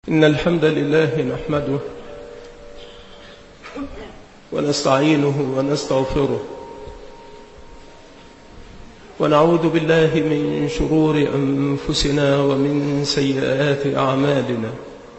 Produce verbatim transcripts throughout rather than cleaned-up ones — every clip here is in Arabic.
إن الحمد لله نحمده ونستعينه ونستغفره ونعوذ بالله من شرور أنفسنا ومن سيئات أعمالنا.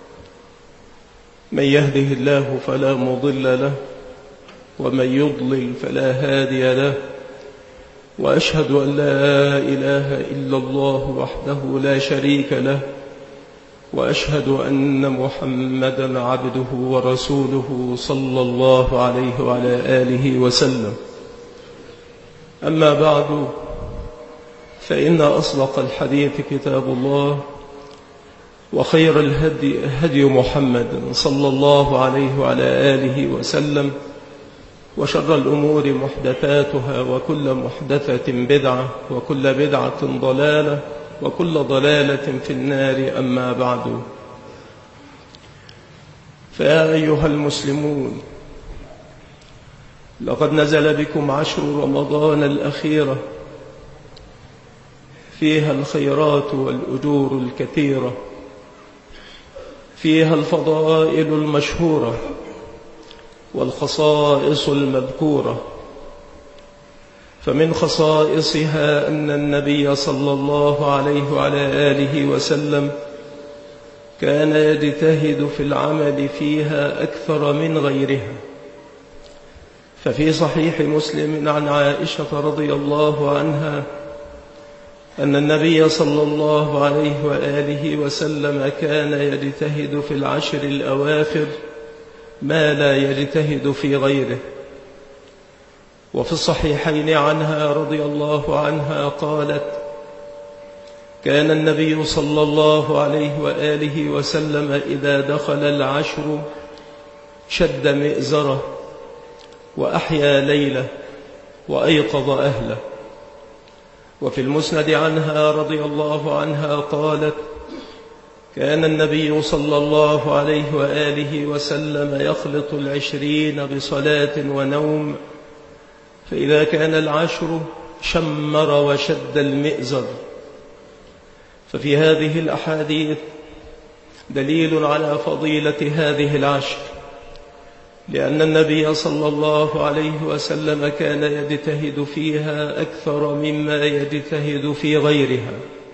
من يهده الله فلا مضل له ومن يضلل فلا هادي له، وأشهد أن لا إله إلا الله وحده لا شريك له، وأشهد أن محمدا عبده ورسوله صلى الله عليه وعلى آله وسلم. أما بعد، فإن أصدق الحديث كتاب الله، وخير الهدي هدي محمد صلى الله عليه وعلى آله وسلم، وشر الأمور محدثاتها، وكل محدثة بدعة، وكل بدعة ضلالة، وكل ضلالة في النار. أما بعد، فيا أيها المسلمون، لقد نزل بكم عشر رمضان الأخيرة، فيها الخيرات والأجور الكثيرة، فيها الفضائل المشهورة والخصائص المذكورة. فمن خصائصها أن النبي صلى الله عليه وعلى آله وسلم كان يجتهد في العمل فيها أكثر من غيرها. ففي صحيح مسلم عن عائشة رضي الله عنها أن النبي صلى الله عليه وآله وسلم كان يجتهد في العشر الأواخر ما لا يجتهد في غيره. وفي الصحيحين عنها رضي الله عنها قالت: كان النبي صلى الله عليه وآله وسلم إذا دخل العشر شد مئزره وأحيا ليله وأيقظ أهله. وفي المسند عنها رضي الله عنها قالت: كان النبي صلى الله عليه وآله وسلم يخلط العشرين بصلاة ونوم، فإذا كان العشر شمر وشد المئزر. ففي هذه الأحاديث دليل على فضيلة هذه العشر، لأن النبي صلى الله عليه وسلم كان يجتهد فيها أكثر مما يجتهد في غيرها،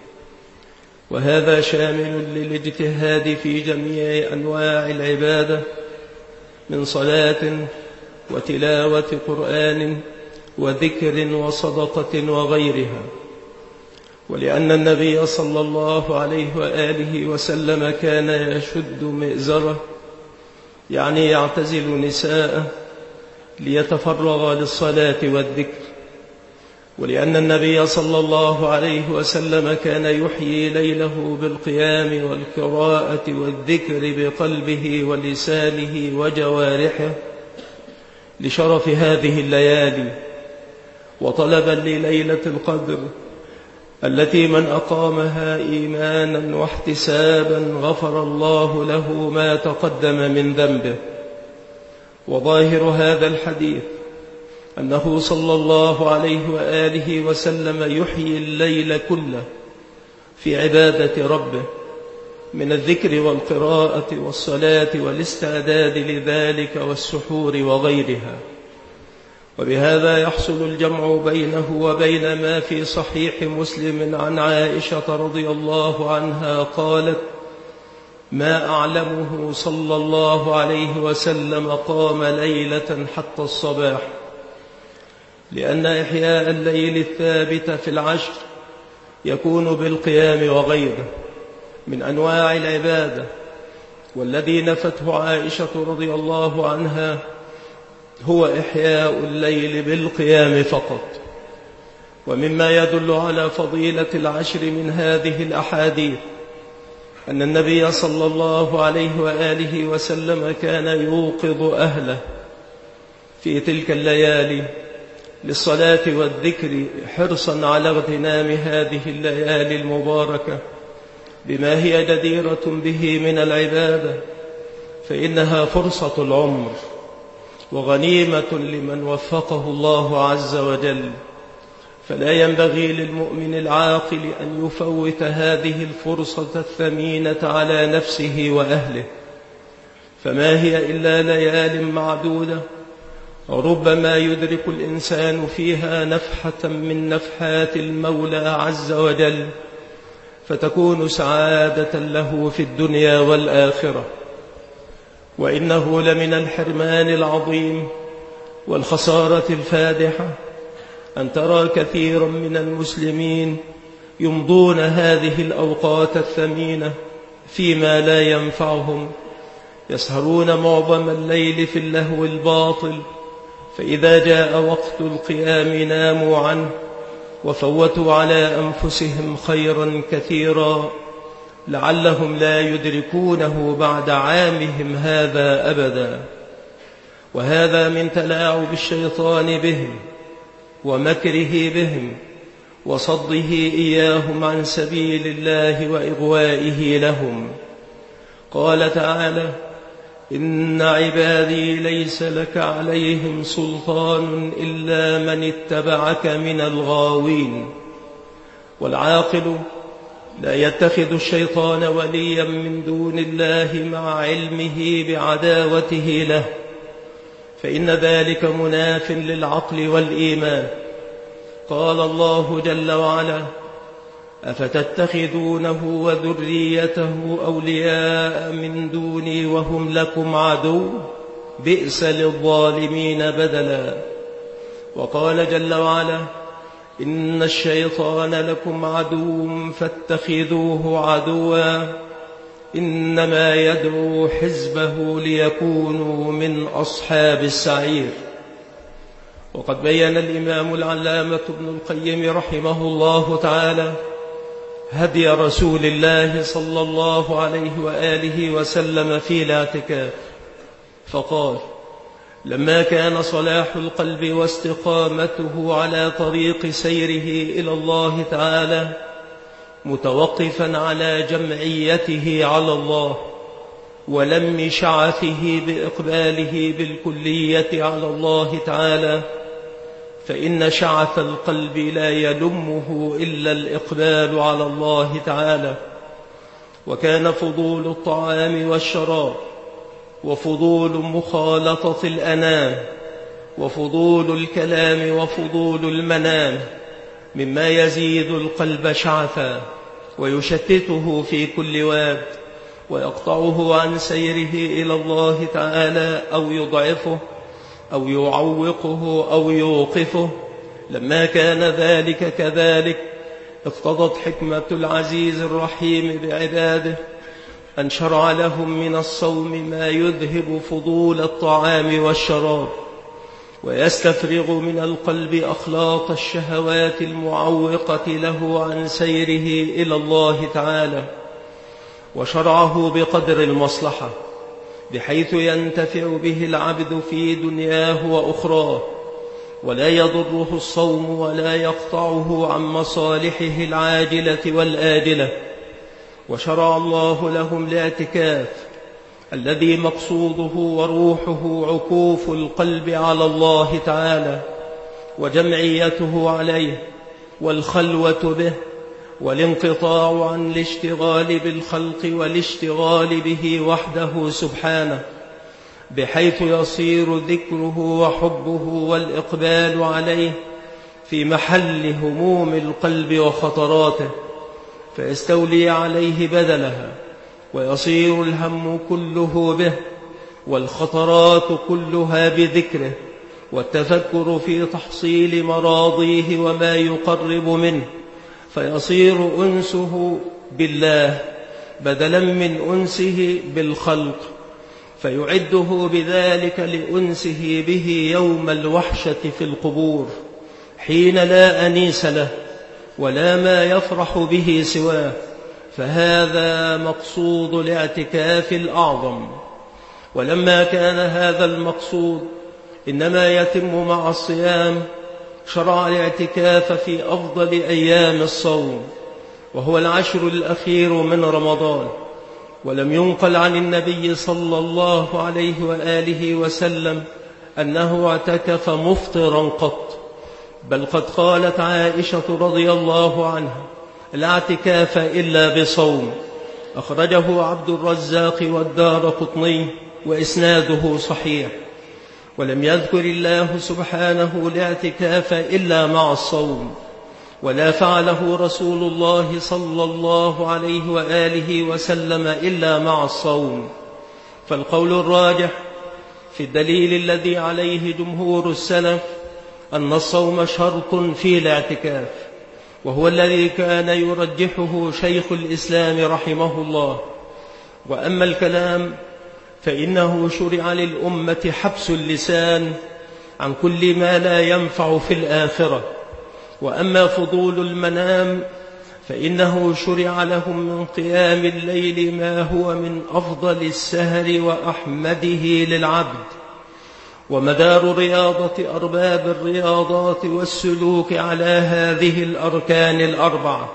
وهذا شامل للاجتهاد في جميع أنواع العبادة من صلاة وتلاوة قرآن وذكر وصدقة وغيرها. ولأن النبي صلى الله عليه وآله وسلم كان يشد مئزره، يعني يعتزل نساءه ليتفرغ للصلاة والذكر. ولأن النبي صلى الله عليه وسلم كان يحيي ليله بالقيام والقراءة والذكر بقلبه ولسانه وجوارحه لشرف هذه الليالي، وطلبا لليلة القدر التي من أقامها إيمانا واحتسابا غفر الله له ما تقدم من ذنبه. وظاهر هذا الحديث أنه صلى الله عليه وآله وسلم يحيي الليل كله في عبادة ربه من الذكر والقراءة والصلاة والاستعداد لذلك والسحور وغيرها. وبهذا يحصل الجمع بينه وبين ما في صحيح مسلم عن عائشة رضي الله عنها قالت: ما أعلمه صلى الله عليه وسلم قام ليلة حتى الصباح، لأن إحياء الليل الثابت في العشر يكون بالقيام وغيره من أنواع العبادة. والذي نفته عائشة رضي الله عنها هو إحياء الليل بالقيام فقط. ومما يدل على فضيلة العشر من هذه الأحاديث أن النبي صلى الله عليه وآله وسلم كان يوقظ أهله في تلك الليالي للصلاة والذكر، حرصا على اغتنام هذه الليالي المباركة بما هي جديرة به من العبادة، فإنها فرصة العمر وغنيمة لمن وفقه الله عز وجل. فلا ينبغي للمؤمن العاقل أن يفوت هذه الفرصة الثمينة على نفسه وأهله، فما هي إلا ليال معدودة، ربما يدرك الإنسان فيها نفحة من نفحات المولى عز وجل، فتكون سعادة له في الدنيا والآخرة. وإنه لمن الحرمان العظيم والخسارة الفادحة أن ترى كثيرا من المسلمين يمضون هذه الأوقات الثمينة فيما لا ينفعهم، يسهرون معظم الليل في اللهو الباطل، فإذا جاء وقت القيام ناموا عنه وفوتوا على أنفسهم خيرا كثيرا لعلهم لا يدركونه بعد عامهم هذا أبدا. وهذا من تلاعب الشيطان بهم ومكره بهم وصده إياهم عن سبيل الله وإغوائه لهم. قال تعالى: إن عبادي ليس لك عليهم سلطان إلا من اتبعك من الغاوين. والعاقل لا يتخذ الشيطان وليا من دون الله مع علمه بعداوته له، فإن ذلك مناف للعقل والإيمان. قال الله جل وعلا: أفتتخذونه وذريته أولياء من دوني وهم لكم عدو بئس للظالمين بدلا. وقال جل وعلا: إن الشيطان لكم عدو فاتخذوه عدوا إنما يدعو حزبه ليكونوا من أصحاب السعير. وقد بين الإمام العلامة ابن القيم رحمه الله تعالى هدي رسول الله صلى الله عليه وآله وسلم في الاعتكاف، فقال: لما كان صلاح القلب واستقامته على طريق سيره إلى الله تعالى متوقفا على جمعيته على الله ولم شعثه بإقباله بالكلية على الله تعالى، فإن شعث القلب لا يلمه إلا الإقبال على الله تعالى. وكان فضول الطعام والشراب وفضول مخالطة الأنام وفضول الكلام وفضول المنام مما يزيد القلب شعثا ويشتته في كل واد ويقطعه عن سيره إلى الله تعالى أو يضعفه أو يعوقه أو يوقفه. لما كان ذلك كذلك اقتضت حكمة العزيز الرحيم بعباده أن شرع لهم من الصوم ما يذهب فضول الطعام والشراب ويستفرغ من القلب أخلاط الشهوات المعوقة له عن سيره إلى الله تعالى، وشرعه بقدر المصلحة بحيث ينتفع به العبد في دنياه وأخراه، ولا يضره الصوم ولا يقطعه عن مصالحه العاجلة والآجلة. وشرع الله لهم الاعتكاف الذي مقصوده وروحه عكوف القلب على الله تعالى وجمعيته عليه والخلوة به والانقطاع عن الاشتغال بالخلق والاشتغال به وحده سبحانه، بحيث يصير ذكره وحبه والإقبال عليه في محل هموم القلب وخطراته، فيستولي عليه بدلها ويصير الهم كله به والخطرات كلها بذكره والتفكر في تحصيل مراضيه وما يقرب منه، فيصير أنسه بالله بدلا من أنسه بالخلق، فيعده بذلك لأنسه به يوم الوحشة في القبور حين لا أنيس له ولا ما يفرح به سواه. فهذا مقصود الاعتكاف الأعظم. ولما كان هذا المقصود إنما يتم مع الصيام شرع الاعتكاف في أفضل أيام الصوم وهو العشر الأخير من رمضان. ولم ينقل عن النبي صلى الله عليه وآله وسلم أنه اعتكف مفطرا قط، بل قد قالت عائشة رضي الله عنها: لا اعتكاف إلا بصوم. أخرجه عبد الرزاق والدارقطني وإسناده صحيح. ولم يذكر الله سبحانه الاعتكاف إلا مع الصوم، ولا فعله رسول الله صلى الله عليه وآله وسلم إلا مع الصوم. فالقول الراجح في الدليل الذي عليه جمهور السلف أن الصوم شرط في الاعتكاف، وهو الذي كان يرجحه شيخ الإسلام رحمه الله. وأما الكلام فإنه شرع للأمة حبس اللسان عن كل ما لا ينفع في الآخرة. وأما فضول المنام فإنه شرع لهم من قيام الليل ما هو من أفضل السهر وأحمده للعبد. ومدار رياضة أرباب الرياضات والسلوك على هذه الأركان الأربعة،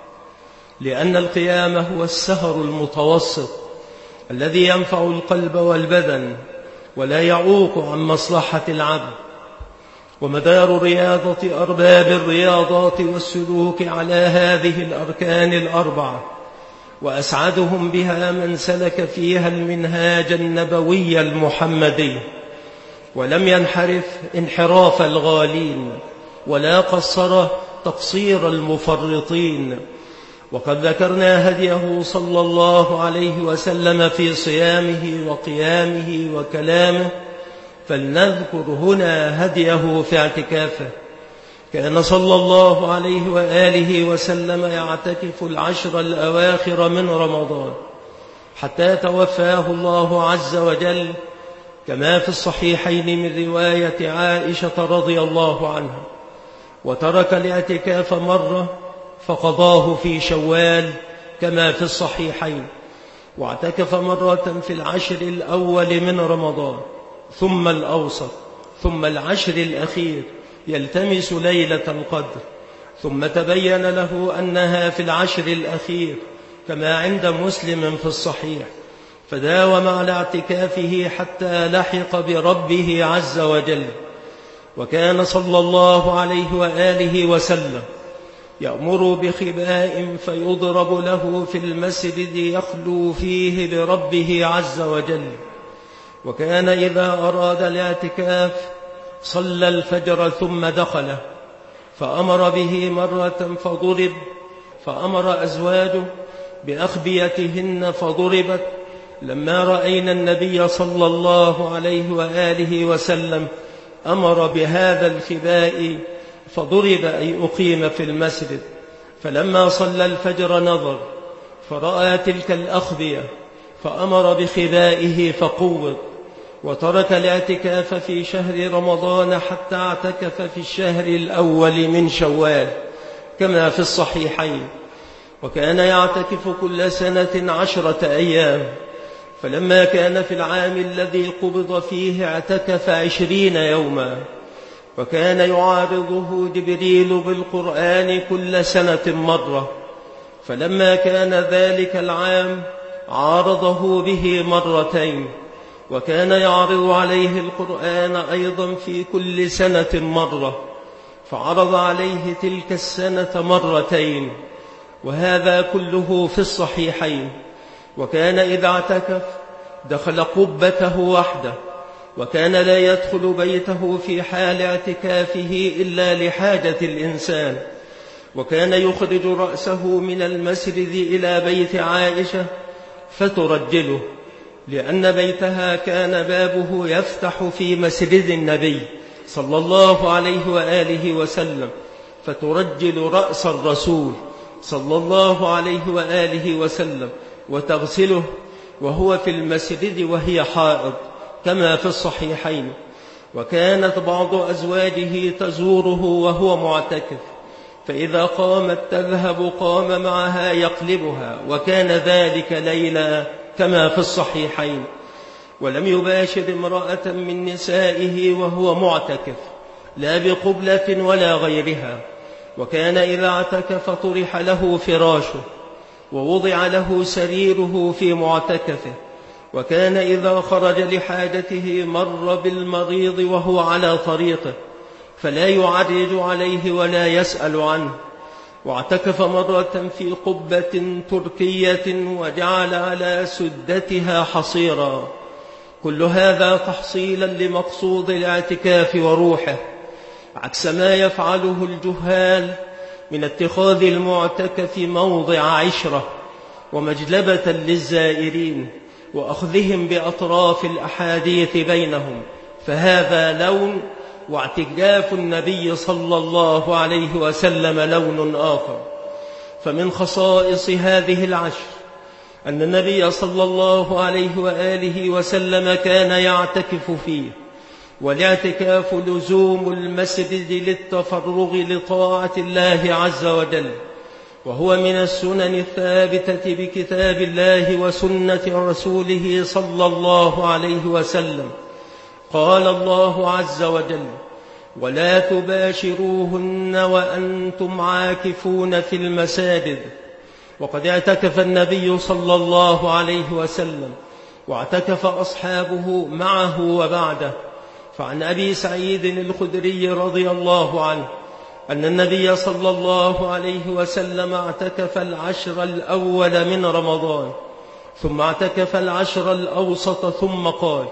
لأن القيام هو السهر المتوسط الذي ينفع القلب والبدن ولا يعوق عن مصلحة العبد. ومدار رياضة أرباب الرياضات والسلوك على هذه الأركان الأربعة، وأسعدهم بها من سلك فيها المنهاج النبوي المحمدي، ولم ينحرف انحراف الغالين، ولا قصر تقصير المفرطين. وقد ذكرنا هديه صلى الله عليه وسلم في صيامه وقيامه وكلامه، فلنذكر هنا هديه في اعتكافه. كان صلى الله عليه وآله وسلم يعتكف العشر الأواخر من رمضان حتى توفاه الله عز وجل، كما في الصحيحين من رواية عائشة رضي الله عنها. وترك الاعتكاف مرة فقضاه في شوال كما في الصحيحين، واعتكف مرة في العشر الأول من رمضان، ثم الأوسط، ثم العشر الأخير يلتمس ليلة القدر، ثم تبين له أنها في العشر الأخير كما عند مسلم في الصحيح، فداوم على اعتكافه حتى لحق بربه عز وجل. وكان صلى الله عليه وآله وسلم يأمر بخباء فيضرب له في المسجد يخلو فيه بربه عز وجل. وكان إذا أراد الاعتكاف صلى الفجر ثم دخله، فأمر به مرة فضرب، فأمر أزواجه بأخبيتهن فضربت. لما رأينا النبي صلى الله عليه وآله وسلم أمر بهذا الخباء فضرب أي أقيم في المسجد. فلما صلى الفجر نظر فرأى تلك الأخبية فأمر بخبائه فقوض، وترك الاعتكاف في شهر رمضان حتى اعتكف في الشهر الأول من شوال كما في الصحيحين. وكان يعتكف كل سنة عشرة أيام، فلما كان في العام الذي قبض فيه اعتكف عشرين يوما. وكان يعارضه جبريل بالقرآن كل سنة مرة، فلما كان ذلك العام عارضه به مرتين. وكان يعرض عليه القرآن أيضا في كل سنة مرة، فعرض عليه تلك السنة مرتين، وهذا كله في الصحيحين. وكان إذا اعتكف دخل قبته وحده، وكان لا يدخل بيته في حال اعتكافه إلا لحاجة الإنسان. وكان يخرج رأسه من المسجد إلى بيت عائشة فترجله، لأن بيتها كان بابه يفتح في مسجد النبي صلى الله عليه وآله وسلم، فترجل رأس الرسول صلى الله عليه وآله وسلم وتغسله وهو في المسجد وهي حائض كما في الصحيحين. وكانت بعض أزواجه تزوره وهو معتكف، فإذا قامت تذهب قام معها يقلبها، وكان ذلك ليلا كما في الصحيحين. ولم يباشر امرأة من نسائه وهو معتكف، لا بقبلة ولا غيرها. وكان إذا اعتكف طرح له فراشه، ووضع له سريره في معتكفه. وكان إذا خرج لحاجته مر بالمريض وهو على طريقه، فلا يعرج عليه ولا يسأل عنه. واعتكف مرة في قبة تركية وجعل على سدتها حصيرا. كل هذا تحصيلا لمقصود الاعتكاف وروحه، عكس ما يفعله الجهال من اتخاذ المعتكف موضع عشرة ومجلبة للزائرين وأخذهم بأطراف الأحاديث بينهم، فهذا لون، واعتكاف النبي صلى الله عليه وسلم لون آخر. فمن خصائص هذه العشر أن النبي صلى الله عليه وآله وسلم كان يعتكف فيه، والاعتكاف لزوم المسجد للتفرغ لطاعة الله عز وجل، وهو من السنن الثابتة بكتاب الله وسنة رسوله صلى الله عليه وسلم. قال الله عز وجل: ولا تباشروهن وأنتم عاكفون في المساجد. وقد اعتكف النبي صلى الله عليه وسلم، واعتكف أصحابه معه وبعده. فعن أبي سعيد الخدري رضي الله عنه أن النبي صلى الله عليه وسلم اعتكف العشر الأول من رمضان، ثم اعتكف العشر الأوسط، ثم قال: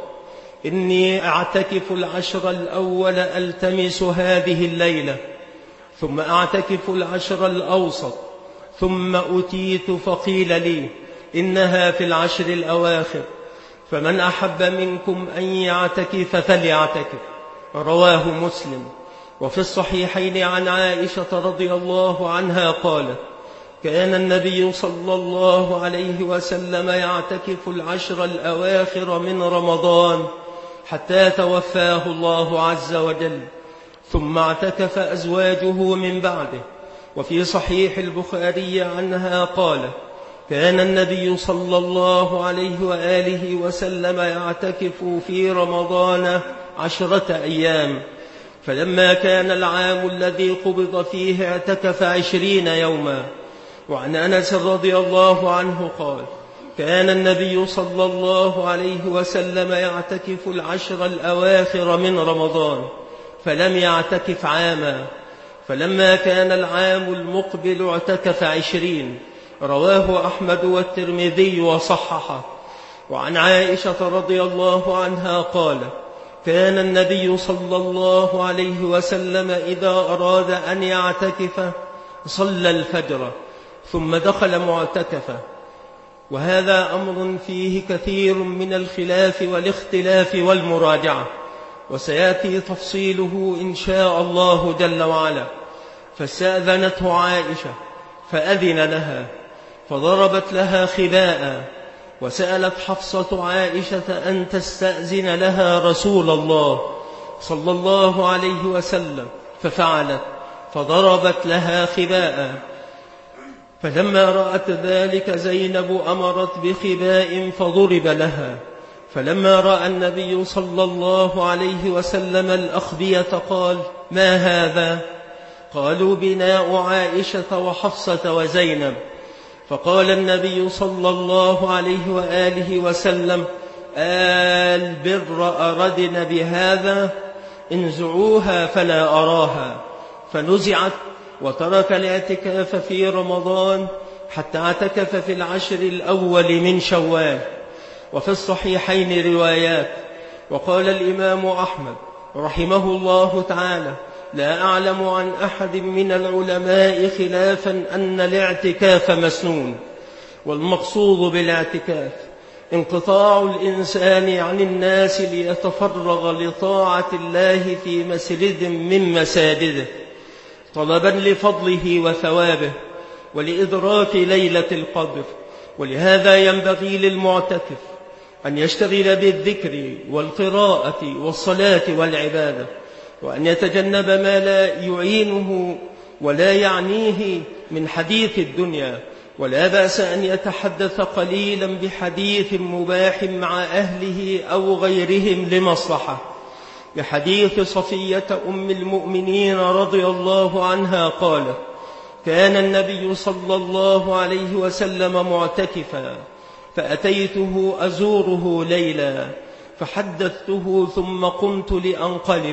إني أعتكف العشر الأول ألتمس هذه الليلة، ثم أعتكف العشر الأوسط، ثم أتيت فقيل لي إنها في العشر الأواخر، فمن أحب منكم أن يعتكف فليعتكف. رواه مسلم. وفي الصحيحين عن عائشة رضي الله عنها قالت: كان النبي صلى الله عليه وسلم يعتكف العشر الأواخر من رمضان حتى توفاه الله عز وجل، ثم اعتكف أزواجه من بعده. وفي صحيح البخاري عنها قالت: كان النبي صلى الله عليه وآله وسلم يعتكف في رمضان عشرة أيام، فلما كان العام الذي قبض فيه اعتكف عشرين يوما. وعن أنس رضي الله عنه قال: كان النبي صلى الله عليه وسلم يعتكف العشر الأواخر من رمضان، فلم يعتكف عاما، فلما كان العام المقبل اعتكف عشرين. رواه أحمد والترمذي وصححه. وعن عائشة رضي الله عنها قال: كان النبي صلى الله عليه وسلم إذا أراد أن يعتكف صلى الفجر ثم دخل معتكفه. وهذا أمر فيه كثير من الخلاف والاختلاف والمراجعة، وسيأتي تفصيله إن شاء الله جل وعلا. فاستأذنته عائشة فأذن لها، فضربت لها خباء، وسألت حفصة عائشة أن تستأذن لها رسول الله صلى الله عليه وسلم، ففعلت، فضربت لها خباء. فلما رأت ذلك زينب أمرت بخباء فضرب لها. فلما رأى النبي صلى الله عليه وسلم الأخبية قال: ما هذا؟ قالوا: بناء عائشة وحفصة وزينب. فقال النبي صلى الله عليه وآله وسلم: البر أردن بهذا؟ انزعوها فلا أراها. فنزعت، وترك الاعتكاف في رمضان حتى اعتكف في العشر الأول من شوال. وفي الصحيحين روايات. وقال الإمام أحمد رحمه الله تعالى: لا أعلم عن أحد من العلماء خلافا أن الاعتكاف مسنون. والمقصود بالاعتكاف انقطاع الإنسان عن الناس ليتفرغ لطاعة الله في مسجد من مساجده، طلبا لفضله وثوابه ولإدراك ليلة القدر. ولهذا ينبغي للمعتكف أن يشتغل بالذكر والقراءة والصلاة والعبادة، وأن يتجنب ما لا يعينه ولا يعنيه من حديث الدنيا. ولا بأس أن يتحدث قليلا بحديث مباح مع أهله أو غيرهم لمصلحة، بحديث صفية أم المؤمنين رضي الله عنها قالت: كان النبي صلى الله عليه وسلم معتكفا، فأتيته أزوره ليلا، فحدثته ثم قمت لأنقلب،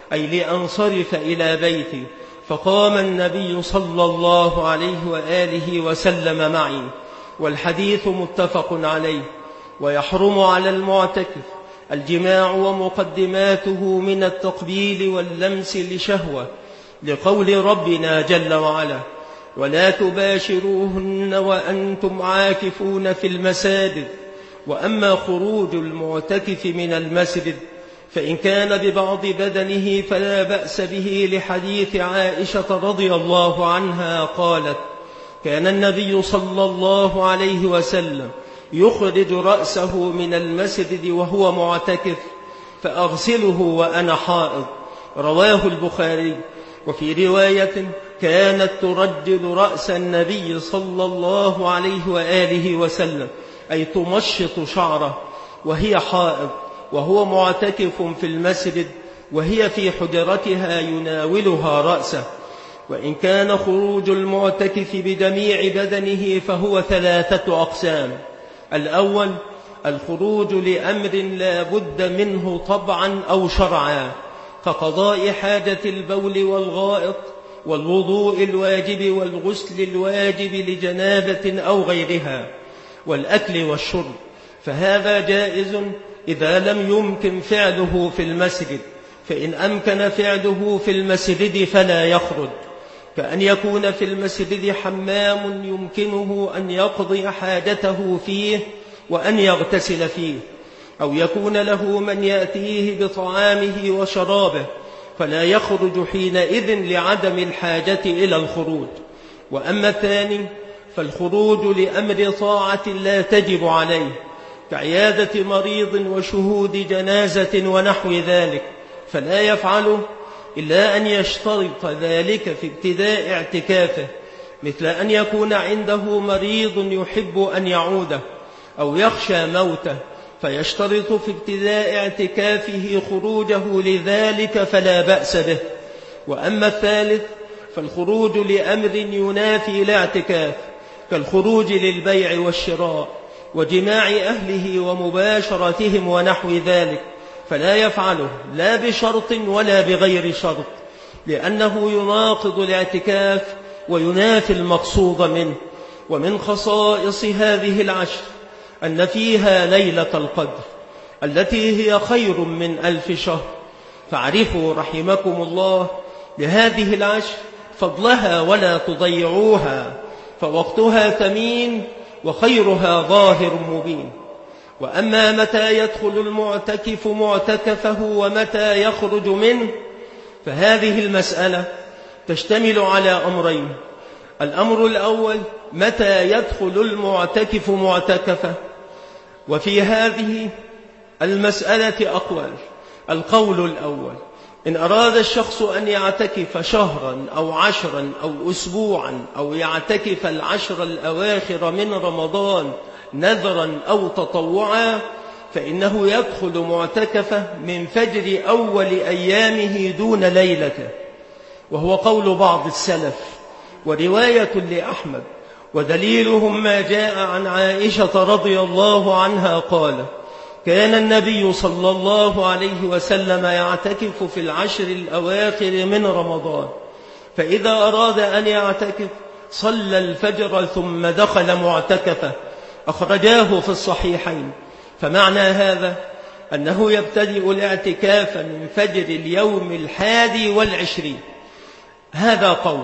أي لأنصرف إلى بيتي، فقام النبي صلى الله عليه وآله وسلم معي، والحديث متفق عليه. ويحرم على المعتكف الجماع ومقدماته من التقبيل واللمس لشهوة، لقول ربنا جل وعلا: ولا تباشروهن وأنتم عاكفون في المساجد. وأما خروج المعتكف من المسجد فإن كان ببعض بدنه فلا بأس به، لحديث عائشة رضي الله عنها قالت: كان النبي صلى الله عليه وسلم يخرج رأسه من المسجد وهو معتكف فأغسله وأنا حائض. رواه البخاري. وفي رواية: كانت ترجل رأس النبي صلى الله عليه وآله وسلم، أي تمشط شعره وهي حائض، وهو معتكف في المسجد وهي في حجرتها يناولها رأسه. وإن كان خروج المعتكف بجميع بدنه فهو ثلاثة أقسام: الأول الخروج لأمر لا بد منه طبعا أو شرعا، كقضاء حاجة البول والغائط والوضوء الواجب والغسل الواجب لجنابة أو غيرها، والأكل والشرب، فهذا جائز إذا لم يمكن فعله في المسجد، فإن أمكن فعله في المسجد فلا يخرج، كأن يكون في المسجد حمام يمكنه أن يقضي حاجته فيه وأن يغتسل فيه، أو يكون له من يأتيه بطعامه وشرابه، فلا يخرج حينئذ لعدم الحاجة إلى الخروج. وأما الثاني فالخروج لأمر طاعة لا تجب عليه، كعيادة مريض وشهود جنازة ونحو ذلك، فلا يفعله إلا أن يشترط ذلك في ابتداء اعتكافه، مثل أن يكون عنده مريض يحب أن يعوده أو يخشى موته، فيشترط في ابتداء اعتكافه خروجه لذلك، فلا بأس به. وأما الثالث فالخروج لأمر ينافي الاعتكاف، كالخروج للبيع والشراء وجماع أهله ومباشرتهم ونحو ذلك، فلا يفعله لا بشرط ولا بغير شرط، لأنه يناقض الاعتكاف وينافي المقصود منه. ومن خصائص هذه العشر أن فيها ليلة القدر التي هي خير من ألف شهر، فاعرفوا رحمكم الله لهذه العشر فضلها ولا تضيعوها، فوقتها ثمين وخيرها ظاهر مبين. وأما متى يدخل المعتكف معتكفه ومتى يخرج منه، فهذه المسألة تشتمل على أمرين: الأمر الأول متى يدخل المعتكف معتكفه، وفي هذه المسألة أقوال. القول الأول: إن أراد الشخص أن يعتكف شهرا أو عشرا أو أسبوعا أو يعتكف العشر الأواخر من رمضان نذرا أو تطوعا، فإنه يدخل معتكفه من فجر أول أيامه دون ليلته، وهو قول بعض السلف ورواية لأحمد، ودليلهم ما جاء عن عائشة رضي الله عنها قال: كان النبي صلى الله عليه وسلم يعتكف في العشر الأواخر من رمضان، فإذا أراد أن يعتكف صلى الفجر ثم دخل معتكفه، أخرجاه في الصحيحين. فمعنى هذا أنه يبتدئ الاعتكاف من فجر اليوم الحادي والعشرين. هذا قول.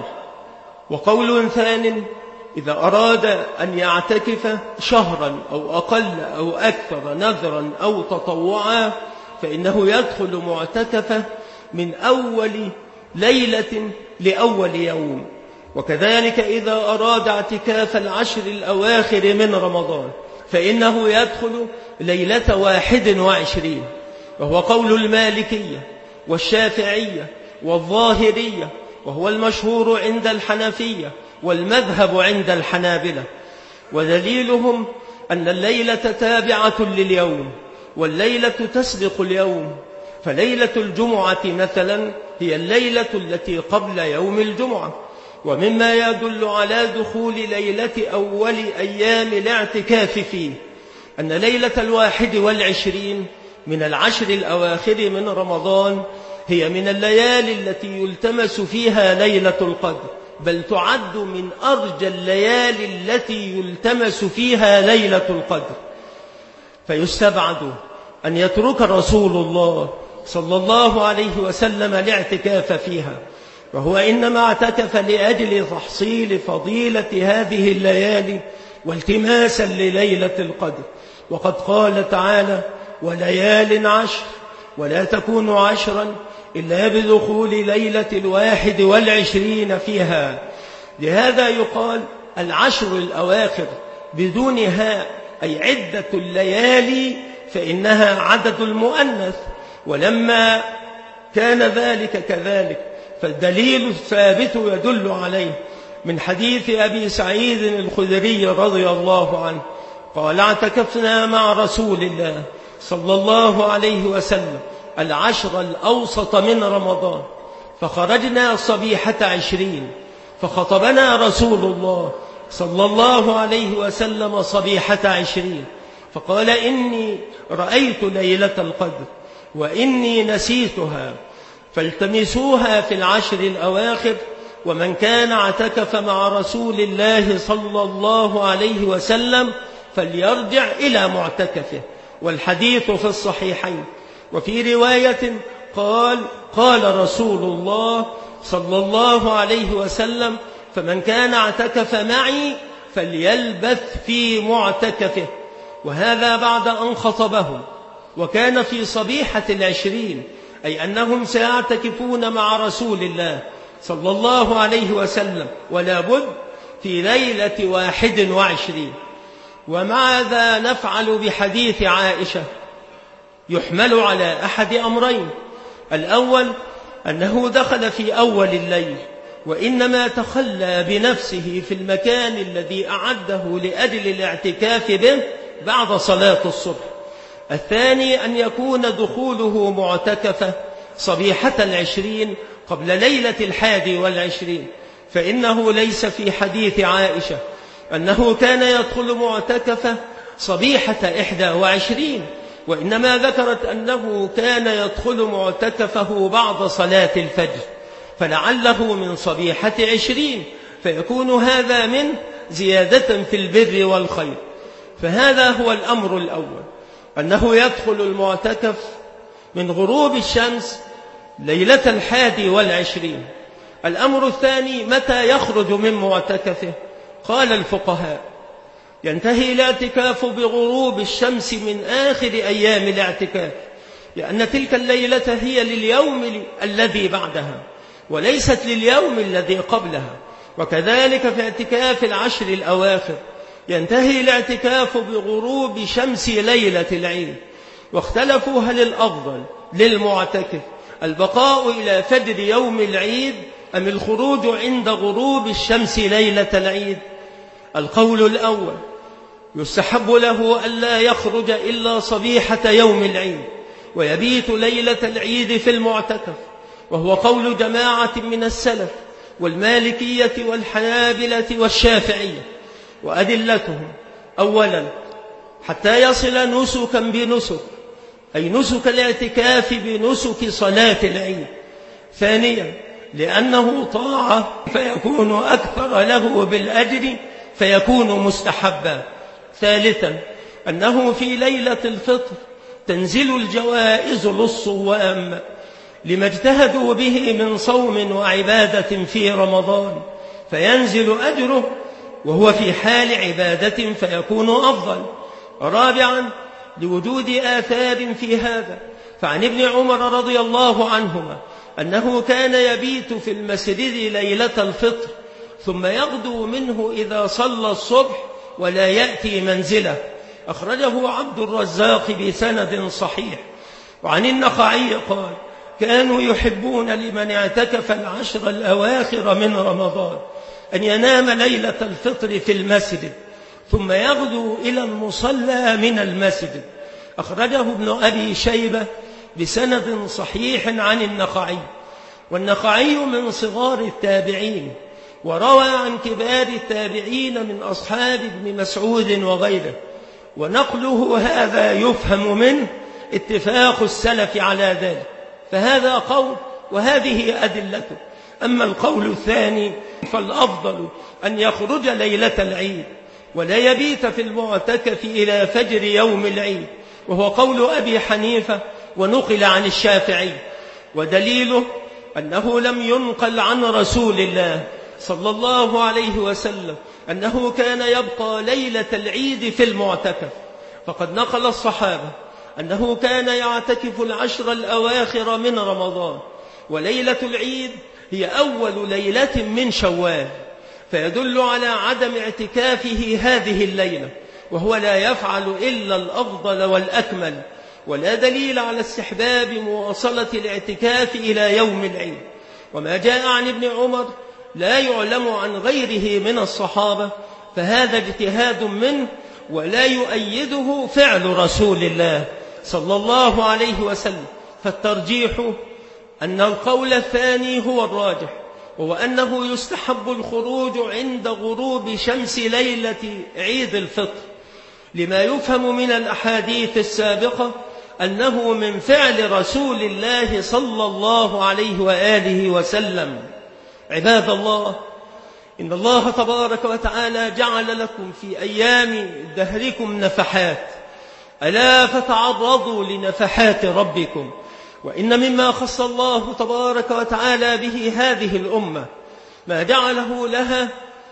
وقول ثان: إذا أراد أن يعتكف شهرا أو أقل أو أكثر نذرا أو تطوعا، فإنه يدخل معتكفه من أول ليلة لأول يوم. وكذلك إذا أراد اعتكاف العشر الأواخر من رمضان، فإنه يدخل ليلة واحد وعشرين، وهو قول المالكية والشافعية والظاهرية، وهو المشهور عند الحنفية والمذهب عند الحنابلة. ودليلهم أن الليلة تابعة لليوم، والليلة تسبق اليوم، فليلة الجمعة مثلا هي الليلة التي قبل يوم الجمعة. ومما يدل على دخول ليلة أول أيام الاعتكاف فيه أن ليلة الواحد والعشرين من العشر الأواخر من رمضان هي من الليالي التي يلتمس فيها ليلة القدر، بل تعد من أرجى الليالي التي يلتمس فيها ليلة القدر. فيستبعد أن يترك رسول الله صلى الله عليه وسلم الاعتكاف فيها، وهو إنما اعتكف لأجل تحصيل فضيلة هذه الليالي والتماسا لليلة القدر. وقد قال تعالى: وليال عشر، ولا تكون عشرا إلا بدخول ليلة الواحد والعشرين فيها. لهذا يقال العشر الأواخر بدون هاء، أي عدة الليالي، فإنها عدد المؤنث. ولما كان ذلك كذلك فالدليل الثابت يدل عليه من حديث أبي سعيد الخدري رضي الله عنه قال: اعتكفنا مع رسول الله صلى الله عليه وسلم العشر الأوسط من رمضان، فخرجنا صبيحة عشرين، فخطبنا رسول الله صلى الله عليه وسلم صبيحة عشرين، فقال: إني رأيت ليلة القدر وإني نسيتها، فالتمسوها في العشر الأواخر، ومن كان اعتكف مع رسول الله صلى الله عليه وسلم فليرجع إلى معتكفه. والحديث في الصحيحين. وفي رواية قال: قال رسول الله صلى الله عليه وسلم: فمن كان اعتكف معي فليلبث في معتكفه. وهذا بعد أن خطبهم، وكان في صبيحة العشرين، أي أنهم سيعتكفون مع رسول الله صلى الله عليه وسلم، ولا بد في ليلة واحد وعشرين. وماذا نفعل بحديث عائشة؟ يحمل على أحد أمرين: الأول أنه دخل في أول الليل، وإنما تخلى بنفسه في المكان الذي أعده لأجل الاعتكاف به بعد صلاة الصبح. الثاني أن يكون دخوله معتكفة صبيحة العشرين قبل ليلة الحادي والعشرين، فإنه ليس في حديث عائشة أنه كان يدخل معتكفة صبيحة إحدى وعشرين، وإنما ذكرت أنه كان يدخل معتكفه بعد صلاة الفجر، فلعله من صبيحة عشرين، فيكون هذا من زيادة في البر والخير. فهذا هو الأمر الأول، أنه يدخل المعتكف من غروب الشمس ليلة الحادي والعشرين. الأمر الثاني: متى يخرج من معتكفه؟ قال الفقهاء: ينتهي الاعتكاف بغروب الشمس من آخر أيام الاعتكاف، لأن تلك الليلة هي لليوم الذي بعدها وليست لليوم الذي قبلها. وكذلك في اعتكاف العشر الأواخر ينتهي الاعتكاف بغروب شمس ليلة العيد. واختلفوا هل الأفضل للمعتكف البقاء إلى فجر يوم العيد أم الخروج عند غروب الشمس ليلة العيد؟ القول الأول: يستحب له ألا يخرج إلا صبيحة يوم العيد ويبيت ليلة العيد في المعتكف، وهو قول جماعة من السلف والمالكية والحنابلة والشافعية. وأدلتهم: أولا حتى يصل نسكا بنسك، أي نسك الاعتكاف بنسك صلاة العيد. ثانيا لأنه طاعة فيكون أكثر له بالأجر فيكون مستحبا. ثالثا أنه في ليلة الفطر تنزل الجوائز للصوام لما اجتهدوا به من صوم وعبادة في رمضان، فينزل أجره وهو في حال عبادة فيكون أفضل. رابعا لوجود آثار في هذا، فعن ابن عمر رضي الله عنهما أنه كان يبيت في المسجد ليلة الفطر ثم يغدو منه إذا صلى الصبح ولا يأتي منزله. أخرجه عبد الرزاق بسند صحيح. وعن النخعي قال: كانوا يحبون لمن اعتكف العشر الأواخر من رمضان أن ينام ليلة الفطر في المسجد ثم يغدو إلى المصلى من المسجد. أخرجه ابن أبي شيبة بسند صحيح عن النخعي. والنخعي من صغار التابعين، وروى عن كبار التابعين من أصحاب ابن مسعود وغيره. ونقله هذا يفهم منه اتفاق السلف على ذلك. فهذا قول وهذه أدلته. أما القول الثاني فالأفضل أن يخرج ليلة العيد ولا يبيت في المعتكف إلى فجر يوم العيد، وهو قول أبي حنيفة ونقل عن الشافعي، ودليله أنه لم ينقل عن رسول الله صلى الله عليه وسلم أنه كان يبقى ليلة العيد في المعتكف، فقد نقل الصحابة أنه كان يعتكف العشر الأواخر من رمضان، وليلة العيد هي أول ليلة من شوال، فيدل على عدم اعتكافه هذه الليلة، وهو لا يفعل إلا الأفضل والأكمل، ولا دليل على استحباب مواصلة الاعتكاف إلى يوم العيد. وما جاء عن ابن عمر لا يعلم عن غيره من الصحابة، فهذا اجتهاد منه ولا يؤيده فعل رسول الله صلى الله عليه وسلم. فالترجيح أن القول الثاني هو الراجح، وهو أنه يستحب الخروج عند غروب شمس ليلة عيد الفطر، لما يفهم من الأحاديث السابقة أنه من فعل رسول الله صلى الله عليه وآله وسلم. عباد الله، إن الله تبارك وتعالى جعل لكم في أيام دهركم نفحات، ألا فتعرضوا لنفحات ربكم. وإن مما خص الله تبارك وتعالى به هذه الأمة ما جعله لها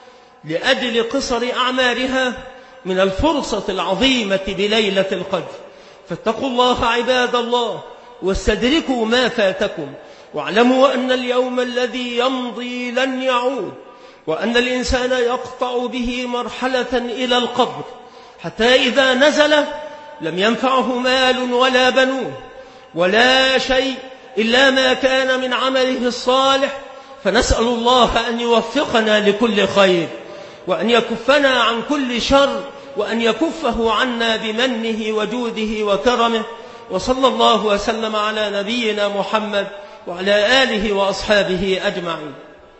لأجل قصر أعمارها من الفرصة العظيمة بليلة القدر. فاتقوا الله عباد الله واستدركوا ما فاتكم، واعلموا أن اليوم الذي يمضي لن يعود، وأن الإنسان يقطع به مرحلة إلى القبر، حتى إذا نزل لم ينفعه مال ولا بنون ولا شيء إلا ما كان من عمله الصالح. فنسأل الله أن يوفقنا لكل خير، وأن يكفنا عن كل شر، وأن يكفه عنا بمنه وجوده وكرمه. وصلى الله وسلم على نبينا محمد وعلى آله وأصحابه أجمعين.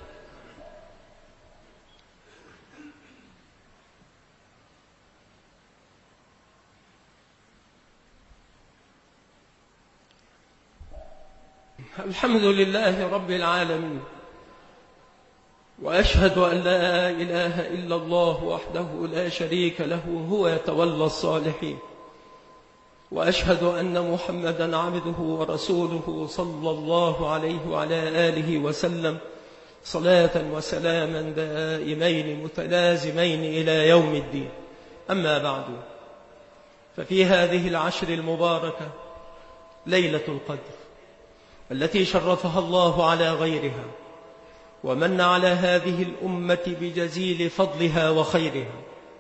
الحمد لله رب العالمين، وأشهد أن لا إله إلا الله وحده لا شريك له هو يتولى الصالحين، وأشهد أن محمدا عبده ورسوله صلى الله عليه وعلى آله وسلم، صلاة وسلاما دائمين متلازمين إلى يوم الدين. أما بعد، ففي هذه العشر المباركة ليلة القدر التي شرفها الله على غيرها، ومن على هذه الأمة بجزيل فضلها وخيرها،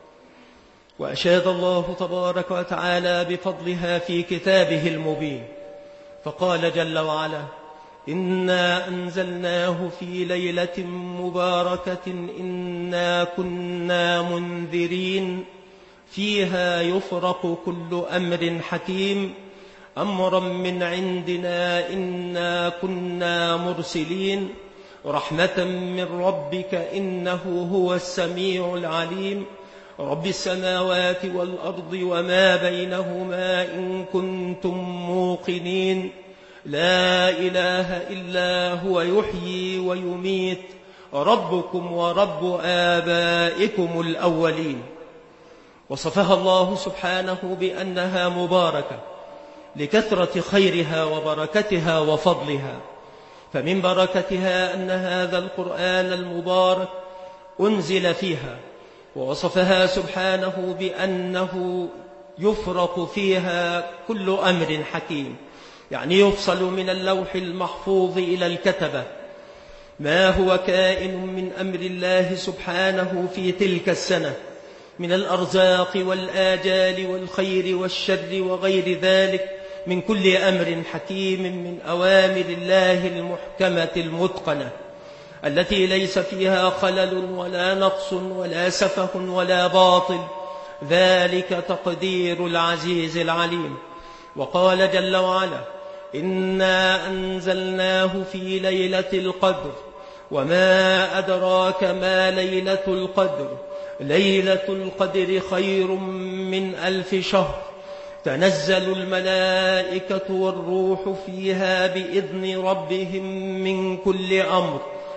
وأشاد الله تبارك وتعالى بفضلها في كتابه المبين، فقال جل وعلا: إنا أنزلناه في ليلة مباركة إنا كنا منذرين فيها يفرق كل أمر حكيم أمرا من عندنا إنا كنا مرسلين رحمة من ربك إنه هو السميع العليم رب السماوات والأرض وما بينهما إن كنتم موقنين لا إله إلا هو يحيي ويميت ربكم ورب آبائكم الأولين. وصفها الله سبحانه بأنها مباركة لكثرة خيرها وبركتها وفضلها، فمن بركتها أن هذا القرآن المبارك أنزل فيها، ووصفها سبحانه بأنه يفرق فيها كل أمر حكيم، يعني يفصل من اللوح المحفوظ إلى الكتبة ما هو كائن من أمر الله سبحانه في تلك السنة من الأرزاق والآجال والخير والشر وغير ذلك من كل أمر حكيم من أوامر الله المحكمة المتقنة التي ليس فيها خلل ولا نقص ولا سفه ولا باطل، ذلك تقدير العزيز العليم. وقال جل وعلا: إنا أنزلناه في ليلة القدر وما أدراك ما ليلة القدر ليلة القدر خير من ألف شهر تنزل الملائكة والروح فيها بإذن ربهم من كل أمر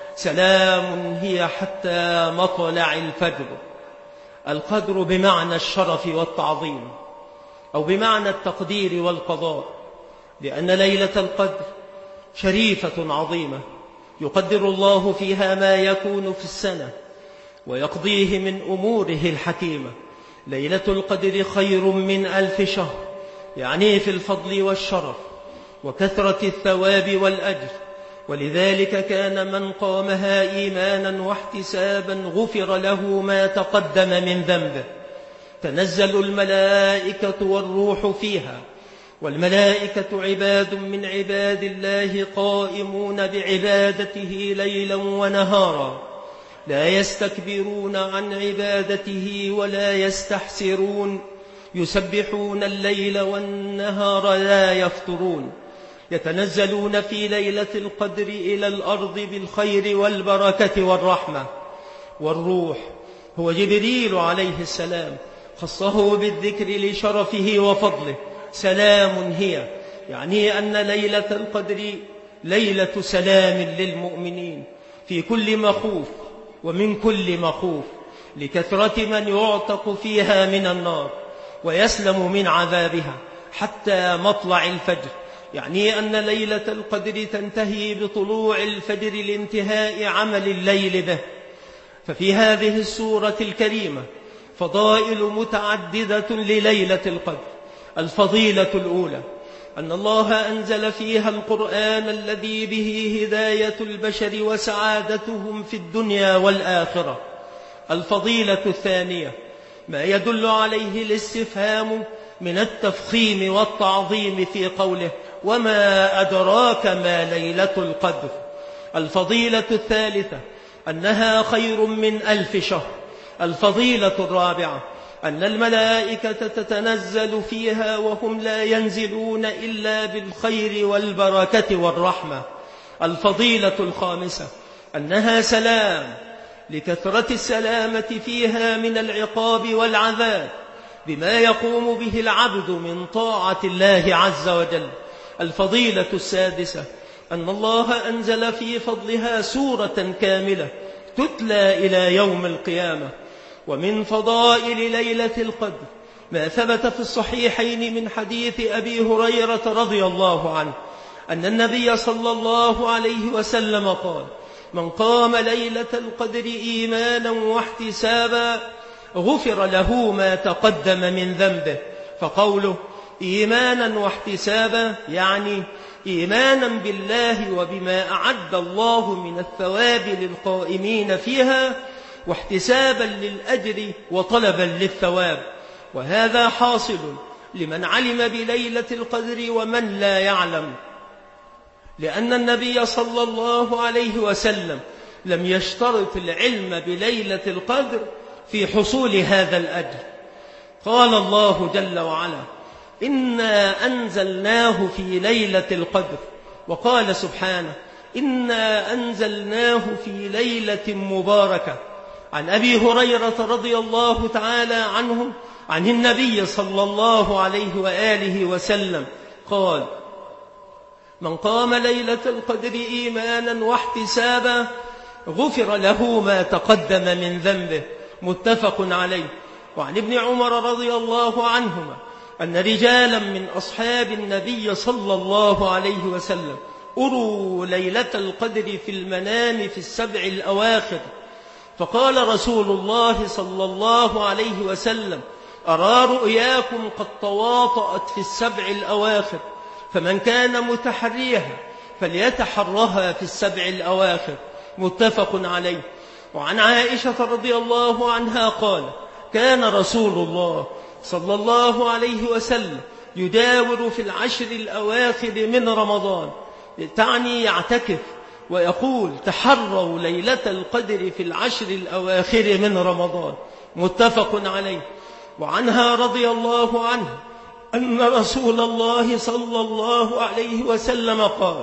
سلام هي حتى مطلع الفجر. القدر بمعنى الشرف والتعظيم، أو بمعنى التقدير والقضاء، لأن ليلة القدر شريفة عظيمة يقدر الله فيها ما يكون في السنة ويقضيه من أموره الحكيمة. ليلة القدر خير من ألف شهر، يعني في الفضل والشرف وكثرة الثواب والأجر. ولذلك كان من قامها إيمانا واحتسابا غفر له ما تقدم من ذنبه. تنزل الملائكة والروح فيها، والملائكة عباد من عباد الله قائمون بعبادته ليلا ونهارا، لا يستكبرون عن عبادته ولا يستحسرون، يسبحون الليل والنهار لا يفترون. يتنزلون في ليلة القدر إلى الأرض بالخير والبركة والرحمة. والروح هو جبريل عليه السلام، خصه بالذكر لشرفه وفضله. سلام هي، يعني أن ليلة القدر ليلة سلام للمؤمنين في كل مخوف ومن كل مخوف، لكثرة من يعتق فيها من النار ويسلم من عذابها حتى مطلع الفجر، يعني أن ليلة القدر تنتهي بطلوع الفجر لانتهاء عمل الليل به. ففي هذه السورة الكريمة فضائل متعددة لليلة القدر. الفضيلة الأولى أن الله أنزل فيها القرآن الذي به هداية البشر وسعادتهم في الدنيا والآخرة. الفضيلة الثانية ما يدل عليه الاستفهام من التفخيم والتعظيم في قوله وما أدراك ما ليلة القدر. الفضيلة الثالثة أنها خير من ألف شهر. الفضيلة الرابعة أن الملائكة تتنزل فيها وهم لا ينزلون إلا بالخير والبركة والرحمة. الفضيلة الخامسة أنها سلام، لكثرة السلامة فيها من العقاب والعذاب بما يقوم به العبد من طاعة الله عز وجل. الفضيلة السادسة أن الله أنزل في فضلها سورة كاملة تتلى إلى يوم القيامة. ومن فضائل ليلة القدر ما ثبت في الصحيحين من حديث أبي هريرة رضي الله عنه أن النبي صلى الله عليه وسلم قال من قام ليلة القدر إيمانا واحتسابا غفر له ما تقدم من ذنبه. فقوله إيمانا واحتسابا يعني إيمانا بالله وبما أعد الله من الثواب للقائمين فيها، واحتسابا للأجر وطلبا للثواب. وهذا حاصل لمن علم بليلة القدر ومن لا يعلم، لأن النبي صلى الله عليه وسلم لم يشترط العلم بليلة القدر في حصول هذا الأجر. قال الله جل وعلا إنا أنزلناه في ليلة القدر، وقال سبحانه إنا أنزلناه في ليلة مباركة. عن أبي هريرة رضي الله تعالى عنه عن النبي صلى الله عليه وآله وسلم قال من قام ليلة القدر إيمانا واحتسابا غفر له ما تقدم من ذنبه. متفق عليه. وعن ابن عمر رضي الله عنهما أن رجالا من أصحاب النبي صلى الله عليه وسلم أروا ليلة القدر في المنام في السبع الأواخر، فقال رسول الله صلى الله عليه وسلم أرى رؤياكم قد تواطأت في السبع الأواخر، فمن كان متحريها فليتحرها في السبع الأواخر. متفق عليه. وعن عائشة رضي الله عنها قال كان رسول الله صلى الله عليه وسلم يداور في العشر الأواخر من رمضان، تعني يعتكف، ويقول تحروا ليلة القدر في العشر الأواخر من رمضان. متفق عليه. وعنها رضي الله عنها أن رسول الله صلى الله عليه وسلم قال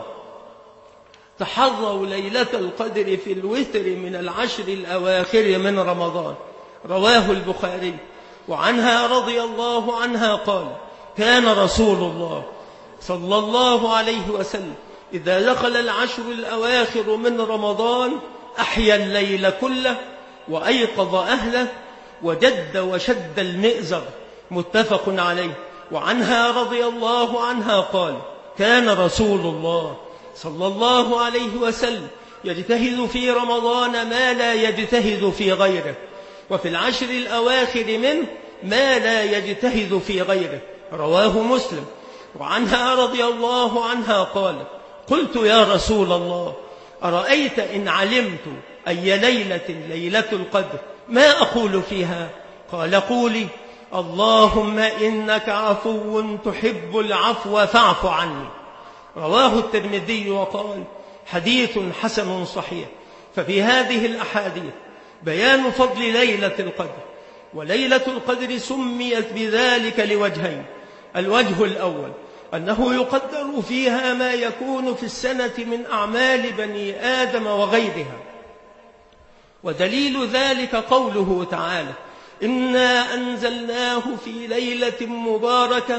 تحروا ليلة القدر في الوتر من العشر الأواخر من رمضان. رواه البخاري. وعنها رضي الله عنها قال كان رسول الله صلى الله عليه وسلم إذا دخل العشر الأواخر من رمضان أحيا الليل كله وأيقظ أهله وجد وشد المئزر، متفق عليه. وعنها رضي الله عنها قال: كان رسول الله صلى الله عليه وسلم يجتهد في رمضان ما لا يجتهد في غيره، وفي العشر الأواخر منه ما لا يجتهد في غيره، رواه مسلم. وعنها رضي الله عنها قال: قلت يا رسول الله أرأيت إن علمت أي ليلة ليلة القدر ما أقول فيها؟ قال: قولي اللهم إنك عفو تحب العفو فاعف عني. رواه الترمذي وقال: حديث حسن صحيح. ففي هذه الأحاديث بيان فضل ليلة القدر، وليلة القدر سميت بذلك لوجهين: الوجه الأول أنه يقدر فيها ما يكون في السنة من أعمال بني آدم وغيرها، ودليل ذلك قوله تعالى: إنا أنزلناه في ليلة مباركة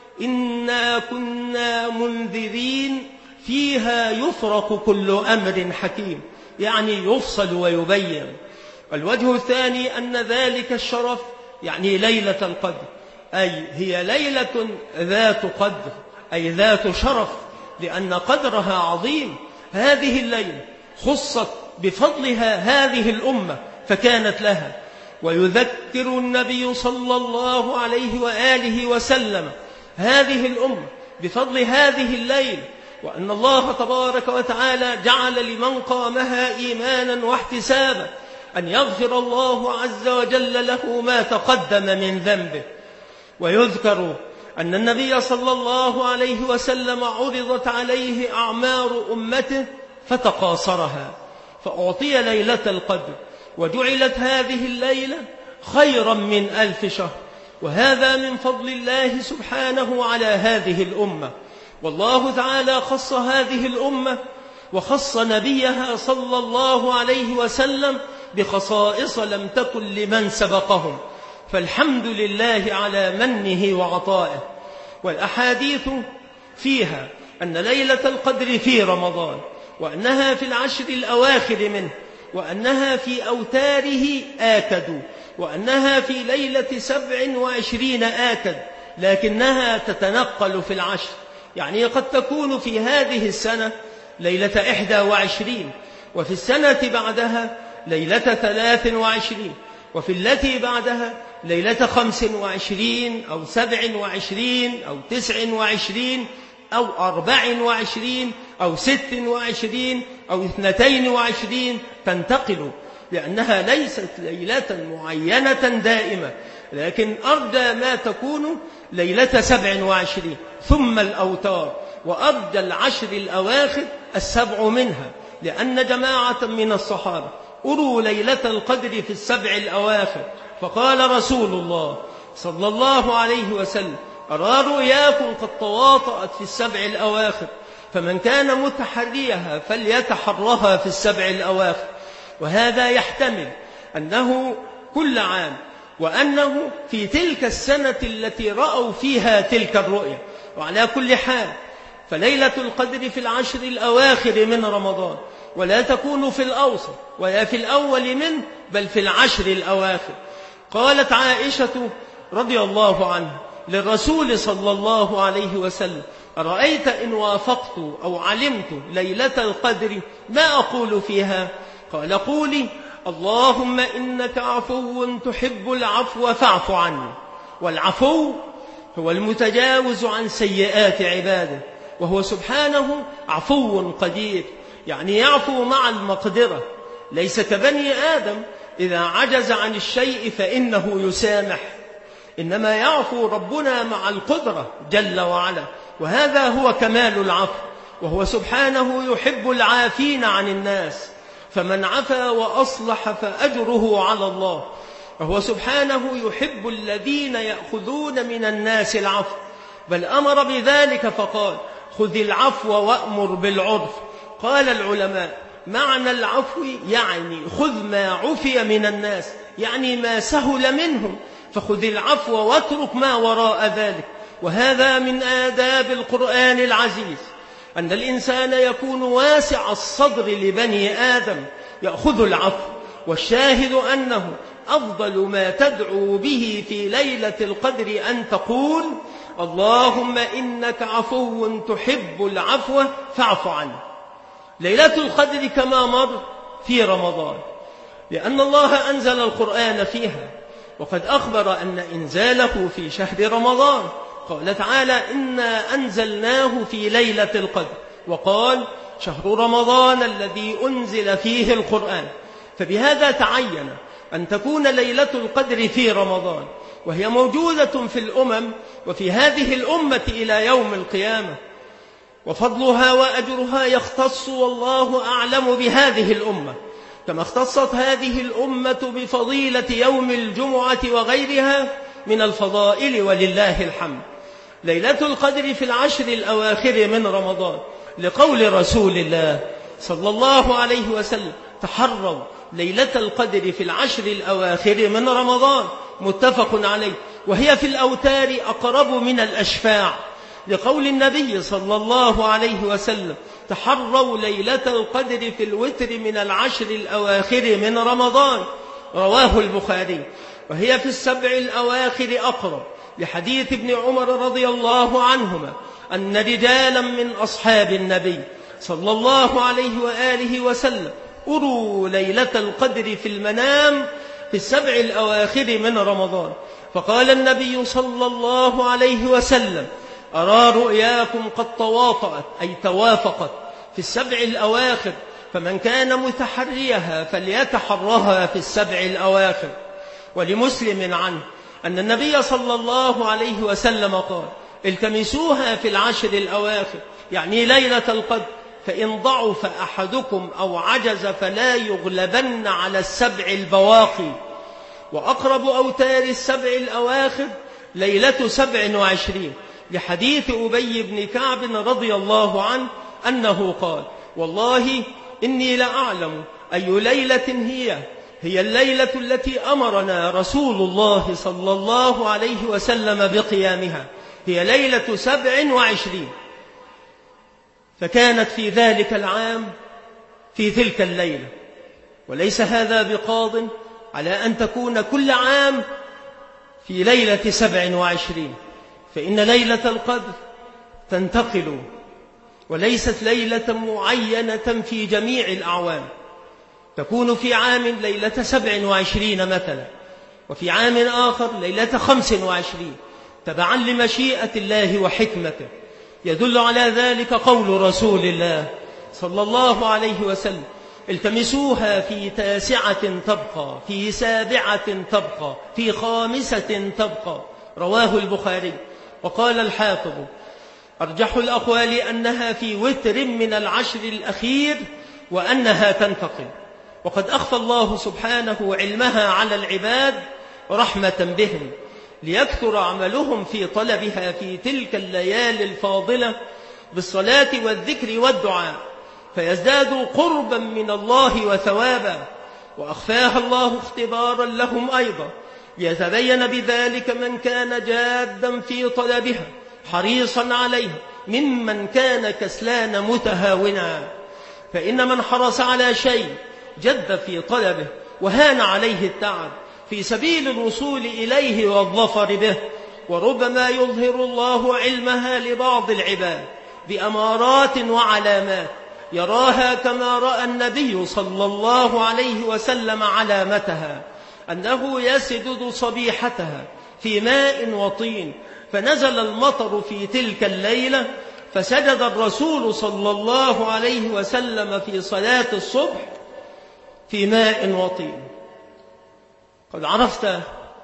إنا كنا منذرين فيها يفرق كل أمر حكيم، يعني يفصل ويبين. الوجه الثاني أن ذلك الشرف يعني ليلة القدر، أي هي ليلة ذات قدر، أي ذات شرف، لأن قدرها عظيم. هذه الليلة خصت بفضلها هذه الأمة فكانت لها. ويذكر النبي صلى الله عليه وآله وسلم هذه الأمة بفضل هذه الليلة، وأن الله تبارك وتعالى جعل لمن قامها إيمانا واحتسابا أن يغفر الله عز وجل له ما تقدم من ذنبه. ويذكر أن النبي صلى الله عليه وسلم عرضت عليه أعمار أمته فتقاصرها فأعطي ليلة القدر، وجعلت هذه الليلة خيرا من ألف شهر، وهذا من فضل الله سبحانه على هذه الأمة. والله تعالى خص هذه الأمة وخص نبيها صلى الله عليه وسلم بخصائص لم تكن لمن سبقهم، فالحمد لله على منه وعطائه. والأحاديث فيها أن ليلة القدر في رمضان، وأنها في العشر الأواخر منه، وأنها في أوتاره آكد، وأنها في ليلة سبع وعشرين آكد، لكنها تتنقل في العشر، يعني قد تكون في هذه السنة ليلة إحدى وعشرين، وفي السنة بعدها ليلة ثلاث وعشرين، وفي التي بعدها ليلة خمس وعشرين أو سبع وعشرين أو تسع وعشرين أو أربع وعشرين أو ست وعشرين أو اثنتين وعشرين، تنتقل، لأنها ليست ليلة معينة دائمة، لكن أرجى ما تكون ليلة سبع وعشرين. ثم الأوتار، وأرجى العشر الأواخر السبع منها، لأن جماعة من الصحابة أروا ليلة القدر في السبع الأواخر، فقال رسول الله صلى الله عليه وسلم: أرى رؤياكم قد تواطأت في السبع الأواخر، فمن كان متحريها فليتحرها في السبع الأواخر. وهذا يحتمل أنه كل عام، وأنه في تلك السنة التي رأوا فيها تلك الرؤيا. وعلى كل حال فليلة القدر في العشر الأواخر من رمضان، ولا تكون في الأوسط ولا في الأول منه، بل في العشر الأواخر. قالت عائشة رضي الله عنها للرسول صلى الله عليه وسلم: أرأيت إن وافقت أو علمت ليلة القدر ما أقول فيها؟ قال: قولي اللهم إنك عفو تحب العفو فاعف عني. والعفو هو المتجاوز عن سيئات عباده، وهو سبحانه عفو قدير، يعني يعفو مع المقدرة، ليس كبني آدم إذا عجز عن الشيء فإنه يسامح، إنما يعفو ربنا مع القدرة جل وعلا، وهذا هو كمال العفو. وهو سبحانه يحب العافين عن الناس، فمن عفا وأصلح فأجره على الله. وهو سبحانه يحب الذين يأخذون من الناس العفو، بل أمر بذلك فقال: خذ العفو وأمر بالعرف. قال العلماء: معنى العفو يعني خذ ما عفي من الناس، يعني ما سهل منهم، فخذ العفو واترك ما وراء ذلك. وهذا من آداب القرآن العزيز أن الإنسان يكون واسع الصدر لبني آدم يأخذ العفو، والشاهد أنه أفضل ما تدعو به في ليلة القدر أن تقول اللهم إنك عفو تحب العفو فاعف عنه. ليلة القدر كما مر في رمضان، لأن الله أنزل القرآن فيها، وقد أخبر أن إنزاله في شهر رمضان. قال تعالى إنا أنزلناه في ليلة القدر، وقال شهر رمضان الذي أنزل فيه القرآن. فبهذا تعين أن تكون ليلة القدر في رمضان، وهي موجودة في الأمم وفي هذه الأمة إلى يوم القيامة، وفضلها وأجرها يختص والله أعلم بهذه الأمة، كما اختصت هذه الأمة بفضيلة يوم الجمعة وغيرها من الفضائل ولله الحمد. ليلة القدر في العشر الأواخر من رمضان، لقول رسول الله صلى الله عليه وسلم تحروا ليلة القدر في العشر الأواخر من رمضان، متفق عليه، وهي في الأوتار أقرب من الأشفاع، لقول النبي صلى الله عليه وسلم تحروا ليلة القدر في الوتر من العشر الأواخر من رمضان، رواه البخاري. وهي في السبع الأواخر أقرب، لحديث ابن عمر رضي الله عنهما أن رجالا من أصحاب النبي صلى الله عليه وآله وسلم أروا ليلة القدر في المنام في السبع الأواخر من رمضان، فقال النبي صلى الله عليه وسلم أرى رؤياكم قد تواطأت أي توافقت في السبع الأواخر، فمن كان متحريها فليتحرها في السبع الأواخر. ولمسلم عنه أن النبي صلى الله عليه وسلم قال التمسوها في العشر الأواخر، يعني ليلة القدر، فإن ضعف أحدكم أو عجز فلا يغلبن على السبع البواقي. وأقرب أوتار السبع الأواخر ليلة سبع وعشرين، لحديث أبي بن كعب رضي الله عنه أنه قال والله إني لأعلم أي ليلة هي هي الليلة التي أمرنا رسول الله صلى الله عليه وسلم بقيامها، هي ليلة سبع وعشرين. فكانت في ذلك العام في تلك الليلة، وليس هذا بقاض على أن تكون كل عام في ليلة سبع وعشرين، فإن ليلة القدر تنتقل وليست ليلة معينة في جميع الأعوام، تكون في عام ليلة سبع وعشرين مثلا، وفي عام آخر ليلة خمس وعشرين، تبعا لمشيئة الله وحكمته. يدل على ذلك قول رسول الله صلى الله عليه وسلم التمسوها في تاسعة تبقى، في سابعة تبقى، في خامسة تبقى، رواه البخاري. وقال الحافظ أرجح الأقوال أنها في وتر من العشر الأخير وأنها تنتقل، وقد أخفى الله سبحانه علمها على العباد رحمة بهم ليكثر عملهم في طلبها في تلك الليالي الفاضلة بالصلاة والذكر والدعاء، فيزدادوا قربا من الله وثوابا. وأخفاها الله اختبارا لهم أيضا، ليتبين بذلك من كان جادا في طلبها حريصا عليها ممن كان كسلان متهاونا. فإن من حرص على شيء جد في طلبه وهان عليه التعب في سبيل الوصول إليه والظفر به، وربما يظهر الله علمها لبعض العباد بأمارات وعلامات يراها كما رأى النبي صلى الله عليه وسلم علامتها، أنه يسدد صبيحتها في ماء وطين، فنزل المطر في تلك الليلة فسجد الرسول صلى الله عليه وسلم في صلاة الصبح في ماء وطين. قد عرفت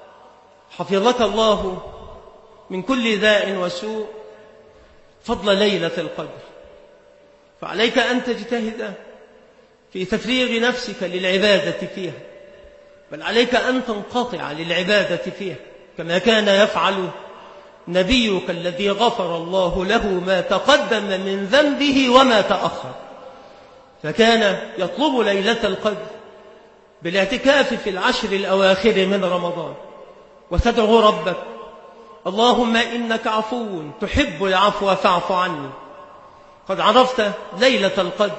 حفظك الله من كل داء وسوء فضل ليلة القدر، فعليك أن تجتهد في تفريغ نفسك للعبادة فيها، بل عليك أن تنقطع للعبادة فيها كما كان يفعل نبيك الذي غفر الله له ما تقدم من ذنبه وما تأخر، فكان يطلب ليلة القدر بالاعتكاف في العشر الأواخر من رمضان، وتدعو ربك اللهم إنك عفو تحب العفو فاعف عني. قد عرفت ليلة القدر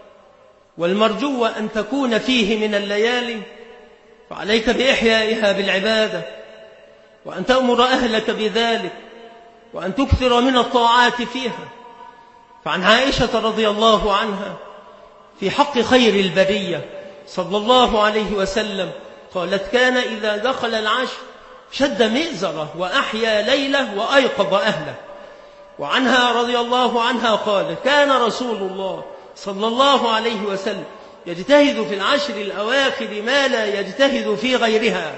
والمرجو أن تكون فيه من الليالي، فعليك بإحيائها بالعبادة، وأن تأمر أهلك بذلك، وأن تكثر من الطاعات فيها. فعن عائشة رضي الله عنها في حق خير البرية صلى الله عليه وسلم قالت: كان إذا دخل العشر شد مئزره وأحيا ليله وأيقظ أهله. وعنها رضي الله عنها قال: كان رسول الله صلى الله عليه وسلم يجتهد في العشر الأواخر ما لا يجتهد في غيرها.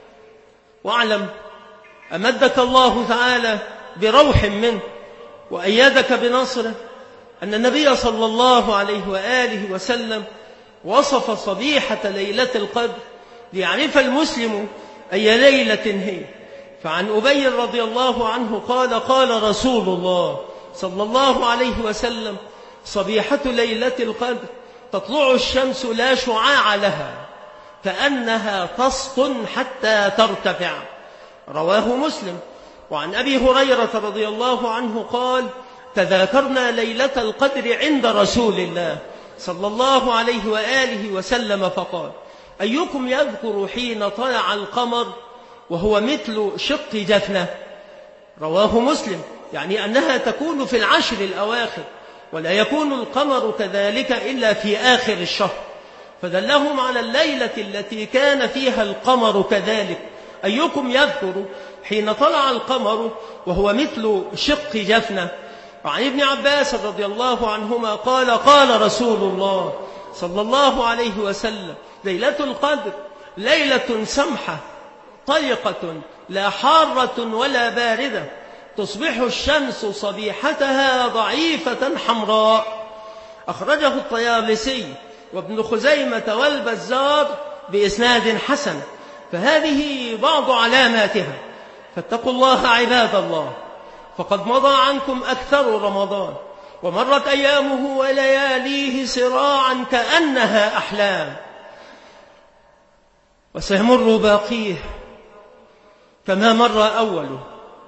واعلم أمدك الله تعالى بروح منه وأيدك بنصره أن النبي صلى الله عليه وآله وسلم وصف صبيحة ليلة القدر ليعرف المسلم أي ليلة هي. فعن أبي رضي الله عنه قال: قال رسول الله صلى الله عليه وسلم: صبيحة ليلة القدر تطلع الشمس لا شعاع لها كأنها تسطن حتى ترتفع. رواه مسلم. وعن أبي هريرة رضي الله عنه قال: تذاكرنا ليلة القدر عند رسول الله صلى الله عليه وآله وسلم فقال: أيكم يذكر حين طلع القمر وهو مثل شق جفنة؟ رواه مسلم. يعني أنها تكون في العشر الأواخر، ولا يكون القمر كذلك إلا في آخر الشهر، فدلهم على الليلة التي كان فيها القمر كذلك. أيكم يذكر حين طلع القمر وهو مثل شق جفنة؟ وعن ابن عباس رضي الله عنهما قال: قال رسول الله صلى الله عليه وسلم: ليلة القدر ليلة سمحة طلقة لا حارة ولا باردة، تصبح الشمس صبيحتها ضعيفة حمراء. أخرجه الطيالسي وابن خزيمة والبزار بإسناد حسن. فهذه بعض علاماتها، فاتقوا الله عباد الله، فقد مضى عنكم أكثر رمضان ومرت أيامه ولياليه سراعا كأنها أحلام، وسيمر باقيه كما مر أوله،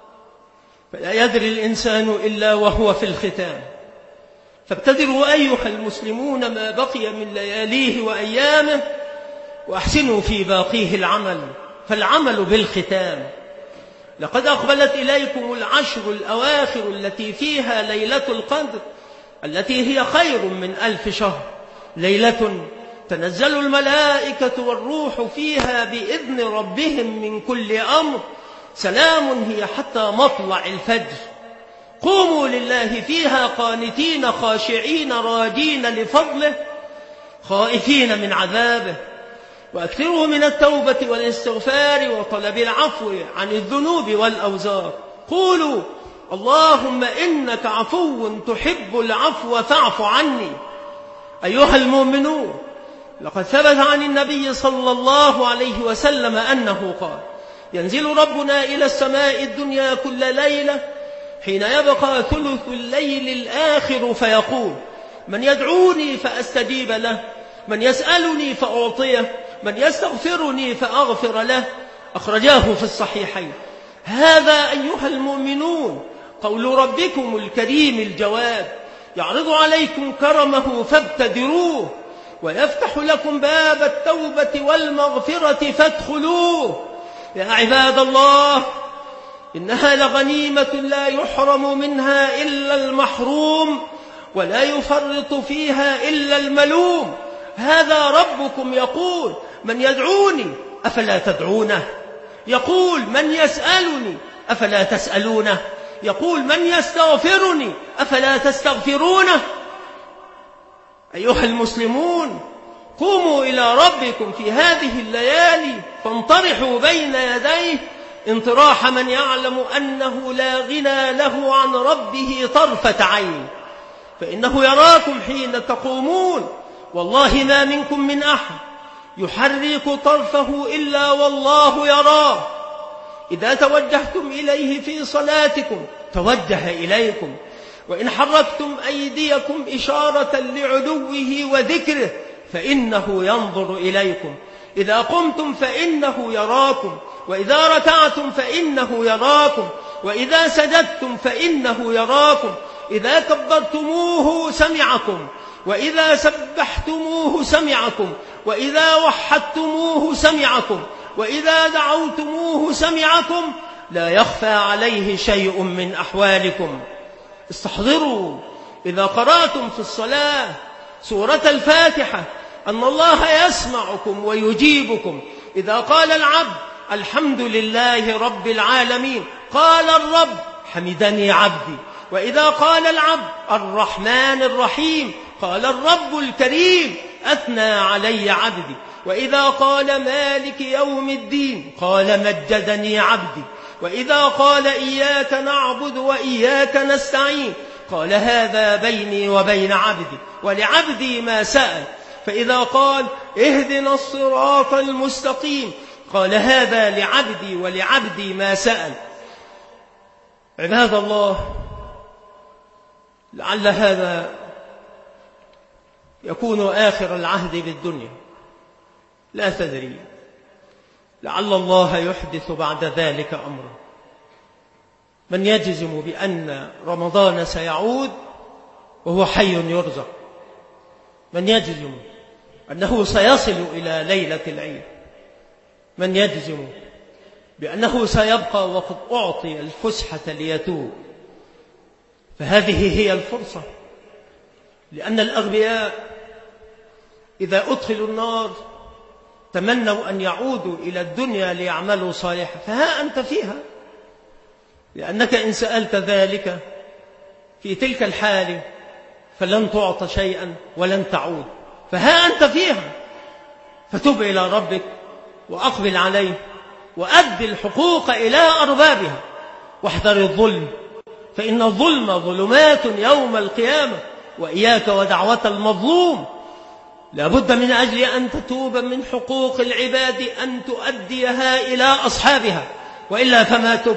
فلا يدري الإنسان إلا وهو في الختام. فابتدروا أيها المسلمون ما بقي من لياليه وأيامه، وأحسنوا في باقيه العمل، فالعمل بالختام. لقد أقبلت إليكم العشر الأواخر التي فيها ليلة القدر، التي هي خير من ألف شهر، ليلة تنزل الملائكة والروح فيها بإذن ربهم من كل أمر، سلام هي حتى مطلع الفجر. قوموا لله فيها قانتين خاشعين راجين لفضله خائفين من عذابه، وأكثروا من التوبة والاستغفار وطلب العفو عن الذنوب والأوزار. قولوا: اللهم إنك عفو تحب العفو فاعف عني. أيها المؤمنون، لقد ثبت عن النبي صلى الله عليه وسلم أنه قال: ينزل ربنا إلى السماء الدنيا كل ليلة حين يبقى ثلث الليل الآخر فيقول: من يدعوني فأستجيب له، من يسألني فأعطيه، من يستغفرني فأغفر له. أخرجاه في الصحيحين. هذا أيها المؤمنون قول ربكم الكريم الجواد، يعرض عليكم كرمه فابتدروه، ويفتح لكم باب التوبة والمغفرة فادخلوه. يا عباد الله، إنها لغنيمة لا يحرم منها إلا المحروم، ولا يفرط فيها إلا الملوم. هذا ربكم يقول: من يدعوني أفلا تدعونه، يقول: من يسألني أفلا تسألونه، يقول: من يستغفرني أفلا تستغفرونه. أيها المسلمون، قوموا إلى ربكم في هذه الليالي فانطرحوا بين يديه انطراح من يعلم أنه لا غنى له عن ربه طرفة عين، فإنه يراكم حين تقومون. والله ما منكم من أحد يحرك طرفه إلا والله يراه. إذا توجهتم إليه في صلاتكم توجه إليكم، وإن حركتم أيديكم إشارة لعلوه وذكره فإنه ينظر إليكم. إذا قمتم فإنه يراكم، وإذا ركعتم فإنه يراكم، وإذا سجدتم فإنه يراكم، إذا كبرتموه سمعكم، وإذا سبحتموه سمعكم، وإذا وحدتموه سمعكم، وإذا دعوتموه سمعكم، لا يخفى عليه شيء من أحوالكم. استحضروا إذا قرأتم في الصلاة سورة الفاتحة أن الله يسمعكم ويجيبكم. إذا قال العبد الحمد لله رب العالمين قال الرب حمدني عبدي، وإذا قال العبد الرحمن الرحيم قال الرب الكريم أثنى علي عبدي، وإذا قال مالك يوم الدين قال مجدني عبدي، وإذا قال إياك نعبد وإياك نستعين قال هذا بيني وبين عبدي ولعبدي ما سأل، فإذا قال اهدنا الصراط المستقيم قال هذا لعبدي ولعبدي ما سأل. عباد الله، لعل هذا يكون آخر العهد بالدنيا، لا تدري، لعل الله يحدث بعد ذلك أمرا. من يجزم بأن رمضان سيعود وهو حي يرزق؟ من يجزم أنه سيصل إلى ليلة العيد؟ من يجزم بأنه سيبقى وقد أعطي الفسحة ليتوب؟ فهذه هي الفرصة، لأن الأغبياء إذا أدخلوا النار تمنوا أن يعودوا إلى الدنيا ليعملوا صالحا، فها أنت فيها، لأنك إن سألت ذلك في تلك الحال فلن تعطى شيئا ولن تعود، فها أنت فيها. فتب إلى ربك وأقبل عليه وأدي الحقوق إلى أربابها، واحذر الظلم، فإن الظلم ظلمات يوم القيامة، وإياك ودعوة المظلوم. لابد من أجل أن تتوب من حقوق العباد أن تؤديها إلى أصحابها، وإلا فما تب.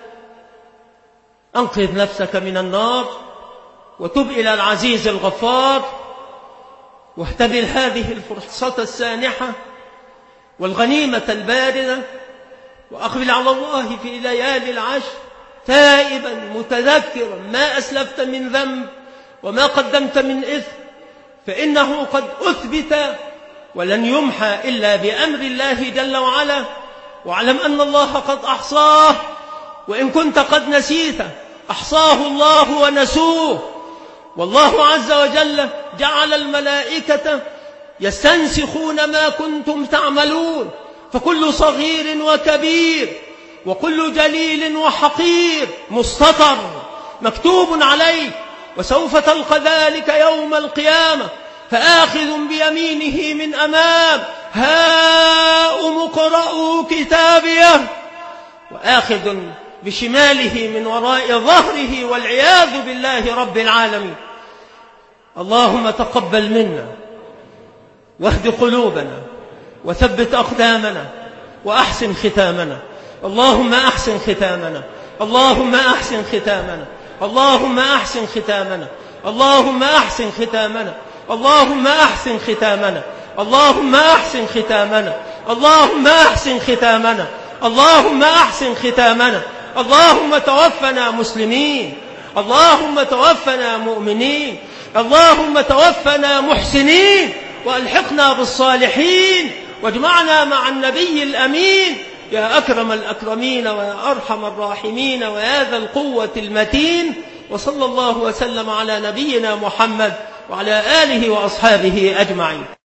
أنقذ نفسك من النار وتب إلى العزيز الغفار، واهتبر هذه الفرصة السانحة والغنيمة الباردة، وأقبل على الله في ليالي العشر تائبا متذكرا ما أسلفت من ذنب وما قدمت من إثم، فإنه قد أثبت ولن يمحى إلا بأمر الله جل وعلا. واعلم أن الله قد أحصاه، وإن كنت قد نسيته أحصاه الله ونسوه. والله عز وجل جعل الملائكة يستنسخون ما كنتم تعملون، فكل صغير وكبير وكل جليل وحقير مستطر مكتوب عليك، وسوف تلقى ذلك يوم القيامة. فآخذ بيمينه من أمام هاؤم اقرءوا كتابيه، وآخذ بشماله من وراء ظهره، والعياذ بالله رب العالمين. اللهم تقبل منا واهد قلوبنا وثبت أقدامنا وأحسن ختامنا. اللهم أحسن ختامنا، اللهم أحسن ختامنا، اللهم أحسن ختامنا، اللهم أحسن ختامنا، اللهم أحسن ختامنا، اللهم أحسن ختامنا، اللهم أحسن ختامنا، اللهم أحسن ختامنا. اللهم توفنا مسلمين، اللهم توفنا مؤمنين، اللهم توفنا محسنين، وألحقنا بالصالحين، واجمعنا مع النبي الأمين يا أكرم الأكرمين ويا أرحم الراحمين ويا ذا القوة المتين. وصلى الله وسلم على نبينا محمد وعلى آله وأصحابه أجمعين.